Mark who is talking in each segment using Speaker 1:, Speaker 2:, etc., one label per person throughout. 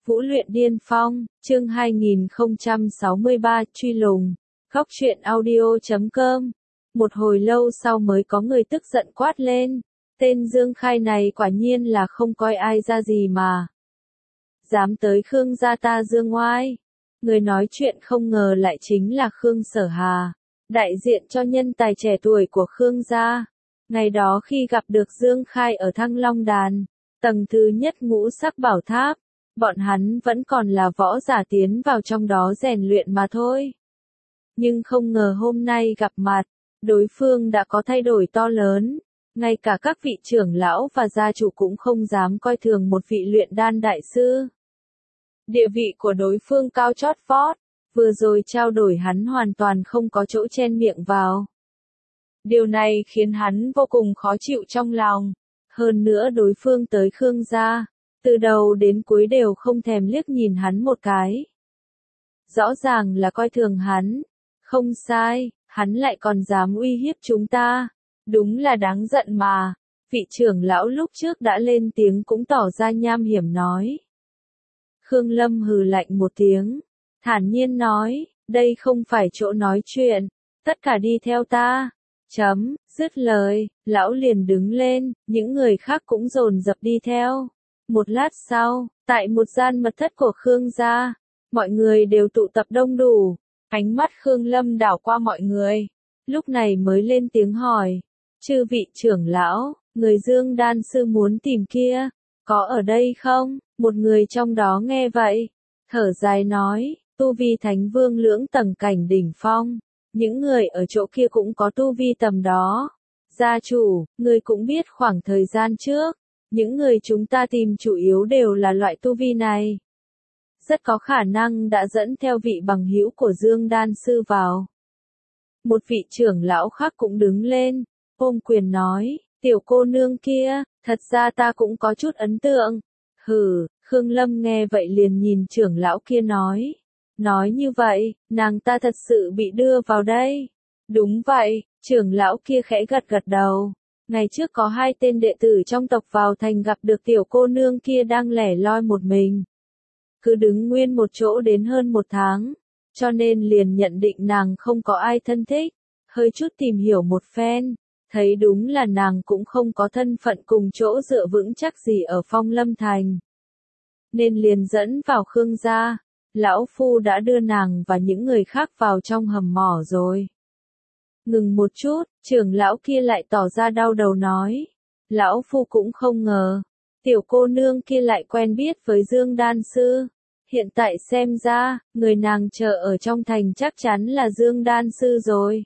Speaker 1: Vũ luyện điên phong, chương 2063, truy lùng. Góc truyện audio.com. Một hồi lâu sau mới có người tức giận quát lên. Tên Dương Khai này quả nhiên là không coi ai ra gì mà. Dám tới Khương gia ta Dương ngoai. Người nói chuyện không ngờ lại chính là Khương Sở Hà, đại diện cho nhân tài trẻ tuổi của Khương gia. Ngày đó khi gặp được Dương Khai ở Thăng Long Đàn, tầng thứ nhất Ngũ Sắc Bảo Tháp, bọn hắn vẫn còn là võ giả tiến vào trong đó rèn luyện mà thôi. Nhưng không ngờ hôm nay gặp mặt, đối phương đã có thay đổi to lớn, ngay cả các vị trưởng lão và gia chủ cũng không dám coi thường một vị luyện đan đại sư. Địa vị của đối phương cao chót vót, vừa rồi trao đổi hắn hoàn toàn không có chỗ chen miệng vào. Điều này khiến hắn vô cùng khó chịu trong lòng. Hơn nữa đối phương tới Khương gia, từ đầu đến cuối đều không thèm liếc nhìn hắn một cái. Rõ ràng là coi thường hắn. Không sai, hắn lại còn dám uy hiếp chúng ta. Đúng là đáng giận mà. Vị trưởng lão lúc trước đã lên tiếng cũng tỏ ra nham hiểm nói. Khương Lâm hừ lạnh một tiếng, thản nhiên nói, đây không phải chỗ nói chuyện, tất cả đi theo ta. Dứt lời, lão liền đứng lên, những người khác cũng dồn dập đi theo. Một lát sau, tại một gian mật thất của Khương gia, mọi người đều tụ tập đông đủ. Ánh mắt Khương Lâm đảo qua mọi người, lúc này mới lên tiếng hỏi, chư vị trưởng lão, người Dương đan sư muốn tìm kia, có ở đây không? Một người trong đó nghe vậy, thở dài nói, tu vi thánh vương lưỡng tầng cảnh đỉnh phong, những người ở chỗ kia cũng có tu vi tầm đó. Gia chủ, người cũng biết khoảng thời gian trước, những người chúng ta tìm chủ yếu đều là loại tu vi này. Rất có khả năng đã dẫn theo vị bằng hữu của Dương đan sư vào. Một vị trưởng lão khác cũng đứng lên, ôm quyền nói, tiểu cô nương kia, thật ra ta cũng có chút ấn tượng. Hừ, Khương Lâm nghe vậy liền nhìn trưởng lão kia nói. Nói như vậy, nàng ta thật sự bị đưa vào đây. Đúng vậy, trưởng lão kia khẽ gật gật đầu. Ngày trước có hai tên đệ tử trong tộc vào thành gặp được tiểu cô nương kia đang lẻ loi một mình. Cứ đứng nguyên một chỗ đến hơn một tháng, cho nên liền nhận định nàng không có ai thân thích. Hơi chút tìm hiểu một phen, thấy đúng là nàng cũng không có thân phận cùng chỗ dựa vững chắc gì ở Phong Lâm Thành. Nên liền dẫn vào Khương gia, lão phu đã đưa nàng và những người khác vào trong hầm mỏ rồi. Ngừng một chút, trưởng lão kia lại tỏ ra đau đầu nói, lão phu cũng không ngờ, tiểu cô nương kia lại quen biết với Dương đan sư. Hiện tại xem ra, người nàng chờ ở trong thành chắc chắn là Dương đan sư rồi.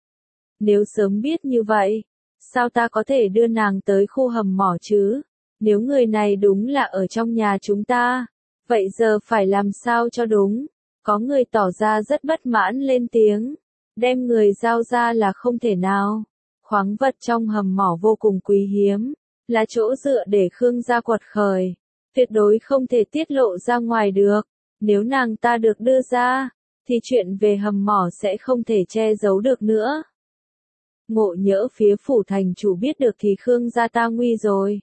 Speaker 1: Nếu sớm biết như vậy, sao ta có thể đưa nàng tới khu hầm mỏ chứ? Nếu người này đúng là ở trong nhà chúng ta, vậy giờ phải làm sao cho đúng? Có người tỏ ra rất bất mãn lên tiếng, đem người giao ra là không thể nào. Khoáng vật trong hầm mỏ vô cùng quý hiếm, là chỗ dựa để Khương gia quật khởi, tuyệt đối không thể tiết lộ ra ngoài được. Nếu nàng ta được đưa ra, thì chuyện về hầm mỏ sẽ không thể che giấu được nữa. Ngộ nhỡ phía phủ thành chủ biết được thì Khương gia ta nguy rồi.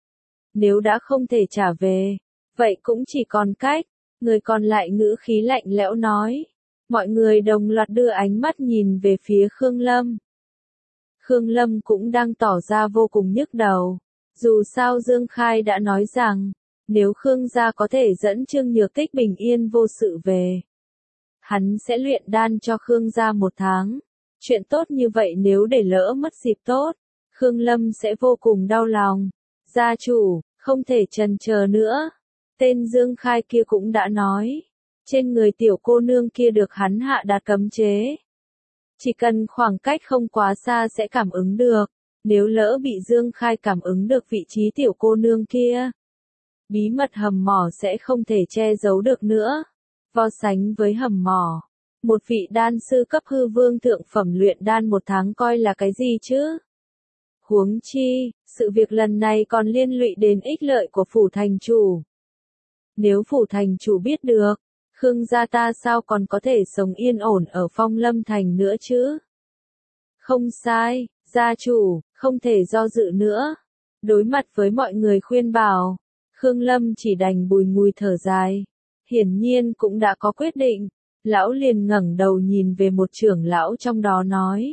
Speaker 1: Nếu đã không thể trả về, vậy cũng chỉ còn cách. Người còn lại ngữ khí lạnh lẽo nói. Mọi người đồng loạt đưa ánh mắt nhìn về phía Khương Lâm. Khương Lâm cũng đang tỏ ra vô cùng nhức đầu. Dù sao Dương Khai đã nói rằng, nếu Khương gia có thể dẫn Trương Nhược Tích bình yên vô sự về, hắn sẽ luyện đan cho Khương gia một tháng. Chuyện tốt như vậy nếu để lỡ mất dịp tốt, Khương Lâm sẽ vô cùng đau lòng. Gia chủ, không thể chần chờ nữa. Tên Dương Khai kia cũng đã nói, trên người tiểu cô nương kia được hắn hạ đạt cấm chế. Chỉ cần khoảng cách không quá xa sẽ cảm ứng được. Nếu lỡ bị Dương Khai cảm ứng được vị trí tiểu cô nương kia, bí mật hầm mỏ sẽ không thể che giấu được nữa. Vo sánh với hầm mỏ, một vị đan sư cấp hư vương thượng phẩm luyện đan một tháng coi là cái gì chứ? Huống chi, sự việc lần này còn liên lụy đến ích lợi của phủ thành chủ. Nếu phủ thành chủ biết được, Khương gia ta sao còn có thể sống yên ổn ở Phong Lâm Thành nữa chứ? Không sai, gia chủ, không thể do dự nữa. Đối mặt với mọi người khuyên bảo, Khương Lâm chỉ đành bùi ngùi thở dài. Hiển nhiên cũng đã có quyết định. Lão liền ngẩng đầu nhìn về một trưởng lão trong đó nói.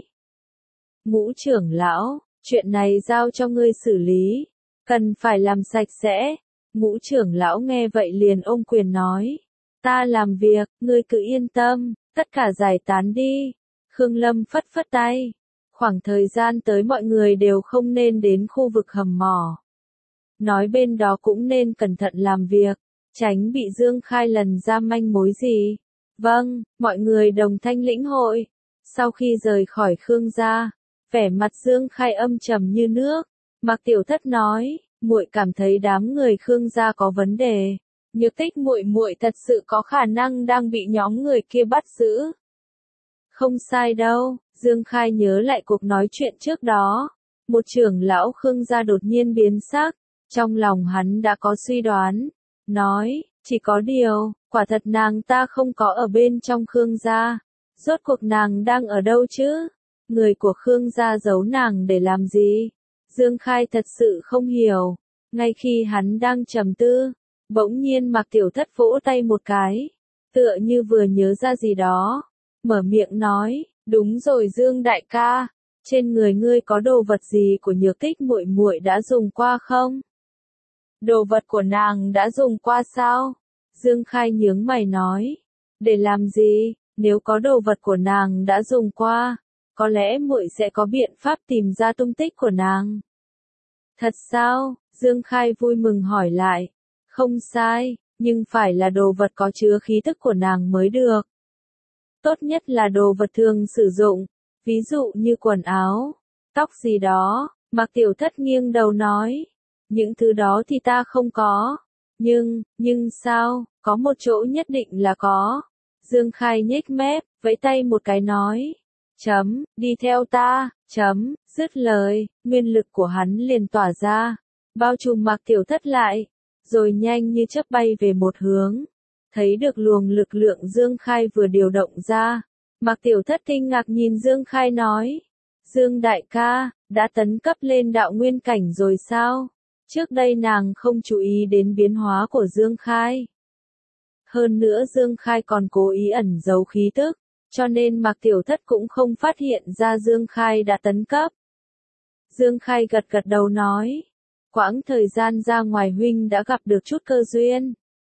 Speaker 1: Ngũ trưởng lão, chuyện này giao cho ngươi xử lý. Cần phải làm sạch sẽ. Ngũ trưởng lão nghe vậy liền ôm quyền nói. Ta làm việc, ngươi cứ yên tâm, tất cả giải tán đi. Khương Lâm phất phất tay. Khoảng thời gian tới mọi người đều không nên đến khu vực hầm mỏ. Nói bên đó cũng nên cẩn thận làm việc, tránh bị Dương Khai lần ra manh mối gì. Vâng, mọi người đồng thanh lĩnh hội. Sau khi rời khỏi Khương gia, vẻ mặt Dương Khai âm trầm như nước. Mạc Tiểu Thất nói, muội cảm thấy đám người Khương gia có vấn đề. Nhược Tích muội muội thật sự có khả năng đang bị nhóm người kia bắt giữ. Không sai đâu, Dương Khai nhớ lại cuộc nói chuyện trước đó. Một trưởng lão Khương gia đột nhiên biến sắc, trong lòng hắn đã có suy đoán. Nói, chỉ có điều, quả thật nàng ta không có ở bên trong Khương gia. Rốt cuộc nàng đang ở đâu chứ? Người của Khương gia giấu nàng để làm gì? Dương Khai thật sự không hiểu. Ngay khi hắn đang trầm tư, bỗng nhiên Mạc Tiểu Thất vỗ tay một cái, tựa như vừa nhớ ra gì đó, mở miệng nói, đúng rồi Dương đại ca, trên người ngươi có đồ vật gì của Nhược Tích muội muội đã dùng qua không? Đồ vật của nàng đã dùng qua sao? Dương Khai nhướng mày nói, để làm gì? Nếu có đồ vật của nàng đã dùng qua, có lẽ muội sẽ có biện pháp tìm ra tung tích của nàng. Thật sao? Dương Khai vui mừng hỏi lại. Không sai, nhưng phải là đồ vật có chứa khí tức của nàng mới được. Tốt nhất là đồ vật thường sử dụng, ví dụ như quần áo, tóc gì đó. Mạc Tiểu Thất nghiêng đầu nói. Những thứ đó thì ta không có. Nhưng sao, có một chỗ nhất định là có. Dương Khai nhếch mép, vẫy tay một cái nói. Đi theo ta, dứt lời, nguyên lực của hắn liền tỏa ra, bao trùm Mạc Tiểu Thất lại, rồi nhanh như chớp bay về một hướng. Thấy được luồng lực lượng Dương Khai vừa điều động ra, Mạc Tiểu Thất kinh ngạc nhìn Dương Khai nói. Dương đại ca, đã tấn cấp lên đạo nguyên cảnh rồi sao? Trước đây nàng không chú ý đến biến hóa của Dương Khai. Hơn nữa Dương Khai còn cố ý ẩn giấu khí tức, cho nên Mạc Tiểu Thất cũng không phát hiện ra Dương Khai đã tấn cấp. Dương Khai gật gật đầu nói, quãng thời gian ra ngoài huynh đã gặp được chút cơ duyên.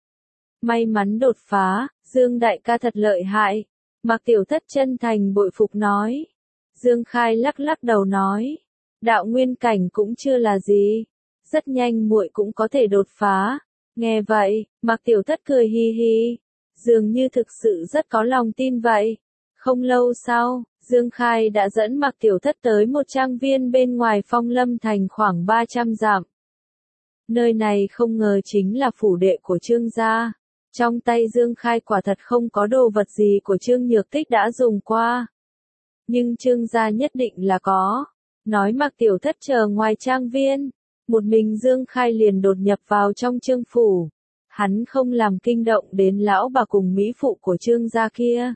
Speaker 1: May mắn đột phá, Dương đại ca thật lợi hại. Mạc Tiểu Thất chân thành bội phục nói. Dương Khai lắc lắc đầu nói, đạo nguyên cảnh cũng chưa là gì, rất nhanh muội cũng có thể đột phá. Nghe vậy, Mạc Tiểu Thất cười hi hi, dường như thực sự rất có lòng tin vậy. Không lâu sau, Dương Khai đã dẫn Mạc Tiểu Thất tới một trang viên bên ngoài Phong Lâm Thành khoảng 300 dặm. Nơi này không ngờ chính là phủ đệ của Trương gia. Trong tay Dương Khai quả thật không có đồ vật gì của Trương Nhược Tích đã dùng qua. Nhưng Trương gia nhất định là có. Nói Mạc Tiểu Thất chờ ngoài trang viên, một mình Dương Khai liền đột nhập vào trong Trương phủ. Hắn không làm kinh động đến lão bà cùng mỹ phụ của Trương gia kia.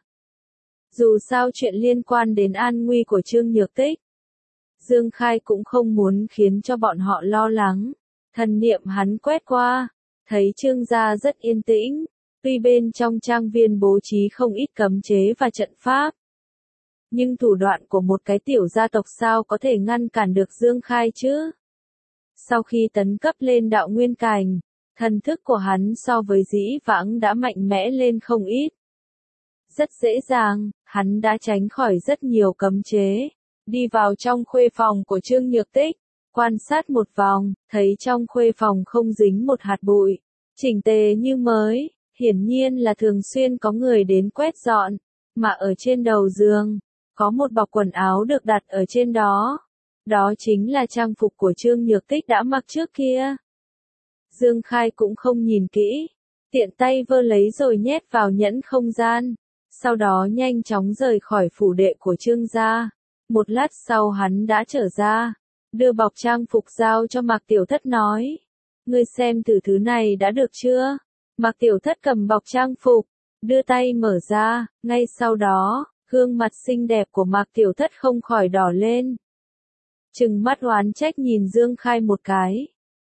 Speaker 1: Dù sao chuyện liên quan đến an nguy của Trương Nhược Tích, Dương Khai cũng không muốn khiến cho bọn họ lo lắng. Thần niệm hắn quét qua, thấy Trương gia rất yên tĩnh, tuy bên trong trang viên bố trí không ít cấm chế và trận pháp. Nhưng thủ đoạn của một cái tiểu gia tộc sao có thể ngăn cản được Dương Khai chứ? Sau khi tấn cấp lên đạo nguyên cảnh, thần thức của hắn so với dĩ vãng đã mạnh mẽ lên không ít. Rất dễ dàng, hắn đã tránh khỏi rất nhiều cấm chế, đi vào trong khuê phòng của Trương Nhược Tích, quan sát một vòng, thấy trong khuê phòng không dính một hạt bụi, chỉnh tề như mới, hiển nhiên là thường xuyên có người đến quét dọn, mà ở trên đầu giường, có một bọc quần áo được đặt ở trên đó. Đó chính là trang phục của Trương Nhược Tích đã mặc trước kia. Dương Khai cũng không nhìn kỹ, tiện tay vơ lấy rồi nhét vào nhẫn không gian, sau đó nhanh chóng rời khỏi phủ đệ của Trương gia. Một lát sau hắn đã trở ra, đưa bọc trang phục giao cho Mạc Tiểu Thất nói, ngươi xem thử thứ này đã được chưa? Mạc Tiểu Thất cầm bọc trang phục, đưa tay mở ra, ngay sau đó, gương mặt xinh đẹp của Mạc Tiểu Thất không khỏi đỏ lên. Trừng mắt oán trách nhìn Dương Khai một cái.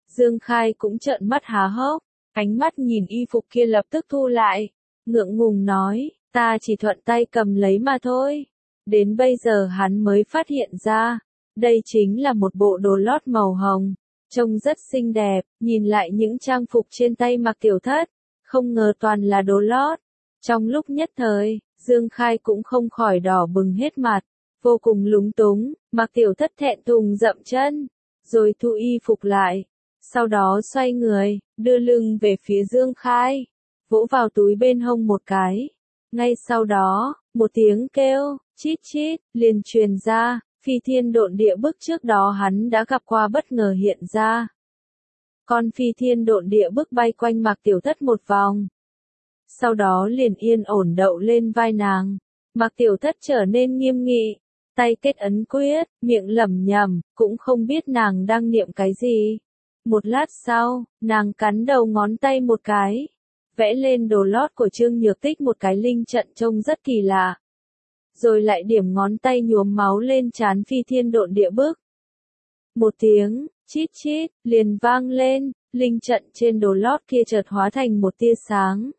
Speaker 1: Dương Khai cũng trợn mắt há hốc, ánh mắt nhìn y phục kia lập tức thu lại, ngượng ngùng nói, ta chỉ thuận tay cầm lấy mà thôi. Đến bây giờ hắn mới phát hiện ra, đây chính là một bộ đồ lót màu hồng, trông rất xinh đẹp, nhìn lại những trang phục trên tay Mạc Tiểu Thất, không ngờ toàn là đồ lót. Trong lúc nhất thời, Dương Khai cũng không khỏi đỏ bừng hết mặt, vô cùng lúng túng, Mạc Tiểu Thất thẹn thùng dậm chân, rồi thu y phục lại, sau đó xoay người, đưa lưng về phía Dương Khai, vỗ vào túi bên hông một cái. Ngay sau đó, một tiếng kêu, chít chít, liền truyền ra, phi thiên độn địa bức trước đó hắn đã gặp qua bất ngờ hiện ra. Con phi thiên độn địa bức bay quanh Mạc Tiểu Thất một vòng. Sau đó liền yên ổn đậu lên vai nàng. Mạc Tiểu Thất trở nên nghiêm nghị, tay kết ấn quyết, miệng lẩm nhẩm, cũng không biết nàng đang niệm cái gì. Một lát sau, nàng cắn đầu ngón tay một cái, vẽ lên đồ lót của Trương Nhược Tích một cái linh trận trông rất kỳ lạ. Rồi lại điểm ngón tay nhuốm máu lên trán phi thiên độn địa bức. Một tiếng, chít chít, liền vang lên, linh trận trên đồ lót kia chợt hóa thành một tia sáng.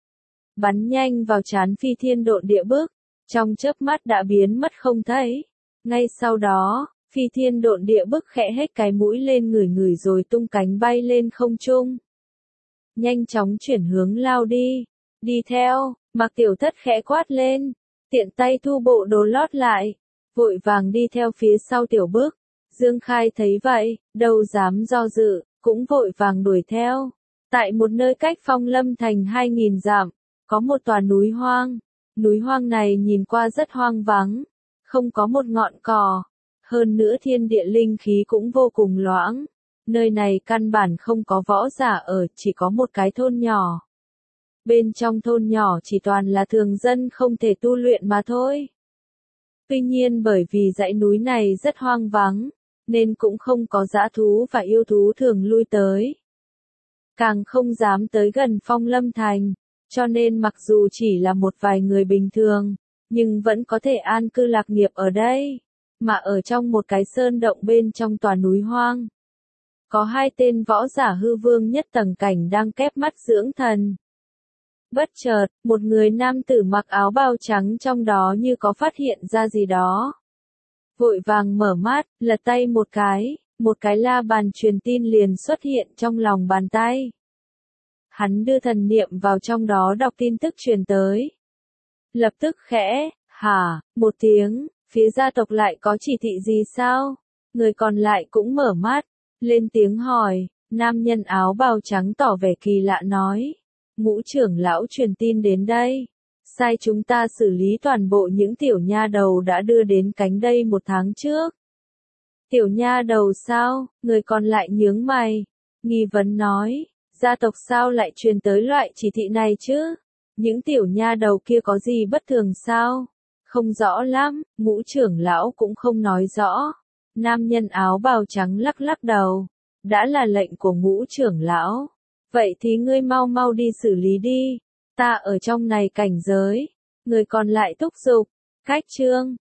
Speaker 1: Bắn nhanh vào trán phi thiên độn địa bức, trong chớp mắt đã biến mất không thấy. Ngay sau đó, phi thiên độn địa bức khẽ hếch cái mũi lên ngửi ngửi rồi tung cánh bay lên không trung. Nhanh chóng chuyển hướng lao đi. Đi theo, Mạc Tiểu Thất khẽ quát lên, tiện tay thu bộ đồ lót lại, vội vàng đi theo phía sau Tiểu Bức. Dương Khai thấy vậy, đâu dám do dự, cũng vội vàng đuổi theo. Tại một nơi cách Phong Lâm Thành 2000 dặm, có một tòa núi hoang. Núi hoang này nhìn qua rất hoang vắng, không có một ngọn cỏ. Hơn nữa thiên địa linh khí cũng vô cùng loãng. Nơi này căn bản không có võ giả ở, chỉ có một cái thôn nhỏ. Bên trong thôn nhỏ chỉ toàn là thường dân không thể tu luyện mà thôi. Tuy nhiên bởi vì dãy núi này rất hoang vắng, nên cũng không có dã thú và yêu thú thường lui tới. Càng không dám tới gần Phong Lâm Thành, cho nên mặc dù chỉ là một vài người bình thường, nhưng vẫn có thể an cư lạc nghiệp ở đây. Mà ở trong một cái sơn động bên trong tòa núi hoang, có hai tên võ giả hư vương nhất tầng cảnh đang kép mắt dưỡng thần. Bất chợt, một người nam tử mặc áo bào trắng trong đó như có phát hiện ra gì đó. Vội vàng mở mắt, lật tay một cái la bàn truyền tin liền xuất hiện trong lòng bàn tay. Hắn đưa thần niệm vào trong đó đọc tin tức truyền tới. Lập tức khẽ, hả, một tiếng, phía gia tộc lại có chỉ thị gì sao? Người còn lại cũng mở mắt, lên tiếng hỏi, nam nhân áo bào trắng tỏ vẻ kỳ lạ nói. Ngũ trưởng lão truyền tin đến đây, sai chúng ta xử lý toàn bộ những tiểu nha đầu đã đưa đến cánh đây một tháng trước. Tiểu nha đầu sao? Người còn lại nhướng mày, nghi vấn nói, gia tộc sao lại truyền tới loại chỉ thị này chứ? Những tiểu nha đầu kia có gì bất thường sao? Không rõ lắm, ngũ trưởng lão cũng không nói rõ. Nam nhân áo bào trắng lắc lắc đầu, đã là lệnh của ngũ trưởng lão. Vậy thì ngươi mau mau đi xử lý đi, ta ở trong này cảnh giới. Người còn lại thúc giục, cách chương